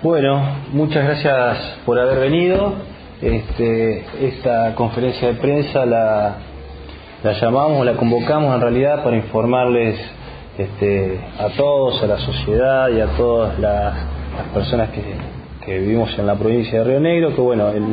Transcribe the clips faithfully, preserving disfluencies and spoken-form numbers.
Bueno, muchas gracias por haber venido. Este, esta conferencia de prensa la, la llamamos, la convocamos en realidad para informarles este, a todos, a la sociedad y a todas las, las personas que, que vivimos en la provincia de Río Negro, que bueno, el,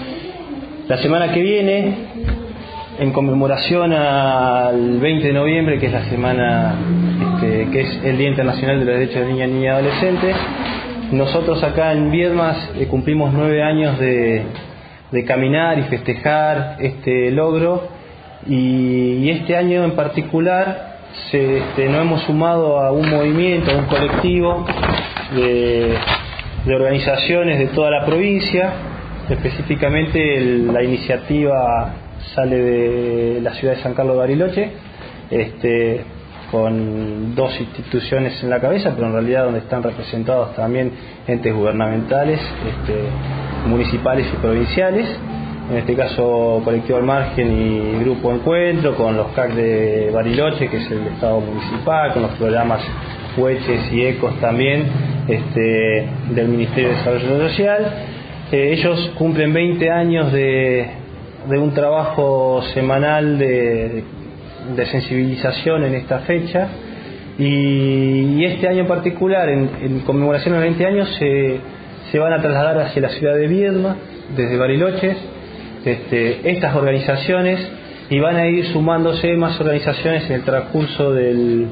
la semana que viene, en conmemoración al veinte de noviembre, que es la semana, este, que es el Día Internacional de los Derechos de Niñas, Niñas y Adolescentes, nosotros acá en Viedmas eh, cumplimos nueve años de, de caminar y festejar este logro, y, y este año en particular se, este, nos hemos sumado a un movimiento, a un colectivo de, de organizaciones de toda la provincia. Específicamente el, la iniciativa sale de la ciudad de San Carlos de Bariloche, este, con dos instituciones en la cabeza, pero en realidad donde están representados también entes gubernamentales, este, municipales y provinciales, en este caso Colectivo al Margen y Grupo Encuentro, con los C A C de Bariloche, que es el Estado municipal, con los programas Hueches y Ecos también, este, del Ministerio de Desarrollo Social. Eh, ellos cumplen veinte años de, de un trabajo semanal de, de sensibilización en esta fecha, y, y este año en particular, en, en conmemoración de veinte años, se, se van a trasladar hacia la ciudad de Viedma desde Bariloche este, estas organizaciones, y van a ir sumándose más organizaciones en el transcurso del,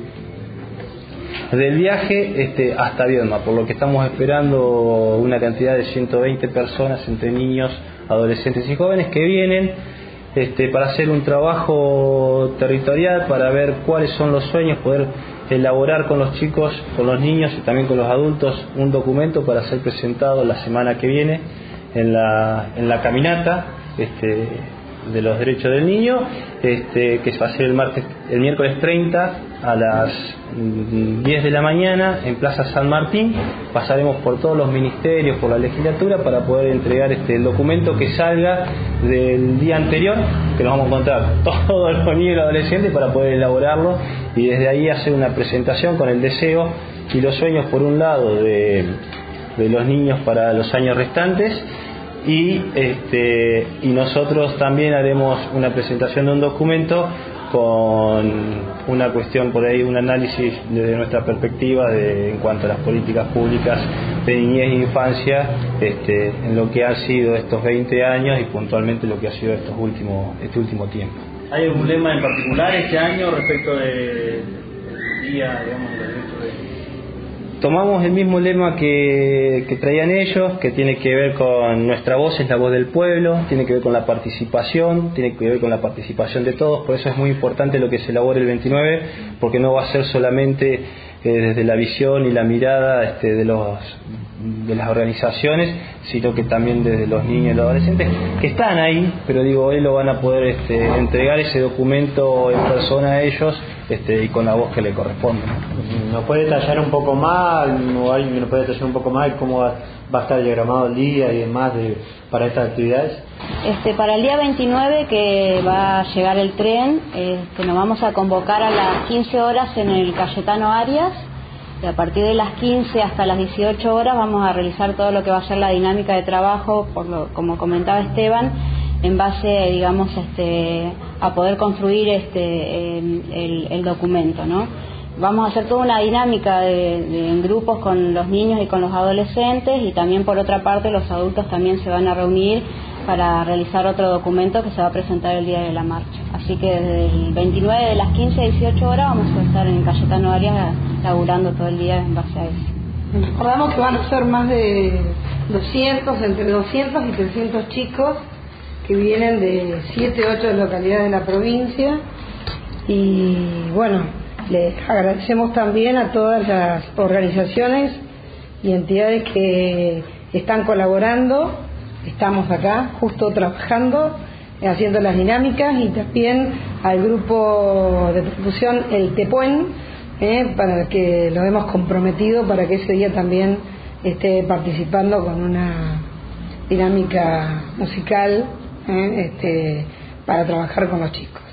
del viaje este, hasta Viedma, por lo que estamos esperando una cantidad de ciento veinte personas entre niños, adolescentes y jóvenes que vienen Este, para hacer un trabajo territorial, para ver cuáles son los sueños, poder elaborar con los chicos, con los niños y también con los adultos un documento para ser presentado la semana que viene en la, en la caminata este, de los derechos del niño, este, que va a ser el, martes, el miércoles treinta a las diez de la mañana en Plaza San Martín. Pasaremos por todos los ministerios, por la legislatura, para poder entregar este, el documento que salga del día anterior, que nos vamos a encontrar todos los niños y los adolescentes para poder elaborarlo, y desde ahí hacer una presentación con el deseo y los sueños, por un lado, de, de los niños para los años restantes, y, este, y nosotros también haremos una presentación de un documento con una cuestión por ahí, un análisis desde nuestra perspectiva de, en cuanto a las políticas públicas de niñez e infancia, este, en lo que han sido estos veinte años y puntualmente lo que ha sido estos últimos, este último tiempo. ¿Hay algún lema en particular este año respecto del día, digamos, de los derechos de... Tomamos el mismo lema que, que traían ellos, que tiene que ver con nuestra voz, es la voz del pueblo, tiene que ver con la participación, tiene que ver con la participación de todos. Por eso es muy importante lo que se elabore el veintinueve, porque no va a ser solamente eh, desde la visión y la mirada este, de, los, de las organizaciones, sino que también desde los niños y los adolescentes, que están ahí, pero digo, hoy lo van a poder este, entregar ese documento en persona a ellos, este, y con la voz que le corresponde. ¿Nos puede detallar un poco más, o alguien nos puede detallar un poco más cómo va, va a estar diagramado el día y demás de, para estas actividades? Este, para el día veintinueve, que va a llegar el tren, este, nos vamos a convocar a las quince horas en el Cayetano Arias, y a partir de las quince hasta las dieciocho horas vamos a realizar todo lo que va a ser la dinámica de trabajo, por lo, como comentaba Esteban, en base, digamos, este, a poder construir este, el, el, el documento, ¿no? Vamos a hacer toda una dinámica de, de, en grupos con los niños y con los adolescentes, y también por otra parte los adultos también se van a reunir para realizar otro documento que se va a presentar el día de la marcha. Así que desde el veintinueve de las quince a dieciocho horas vamos a estar en Cayetano Arias laburando todo el día en base a eso. Recordamos que van a ser más de doscientos, entre doscientos y trescientos chicos que vienen de siete u ocho localidades de la provincia, y bueno, les agradecemos también a todas las organizaciones y entidades que están colaborando. Estamos acá justo trabajando, haciendo las dinámicas, y también al grupo de percusión El Tepuen, eh, para que lo hemos comprometido para que ese día también esté participando con una dinámica musical, eh, este, para trabajar con los chicos.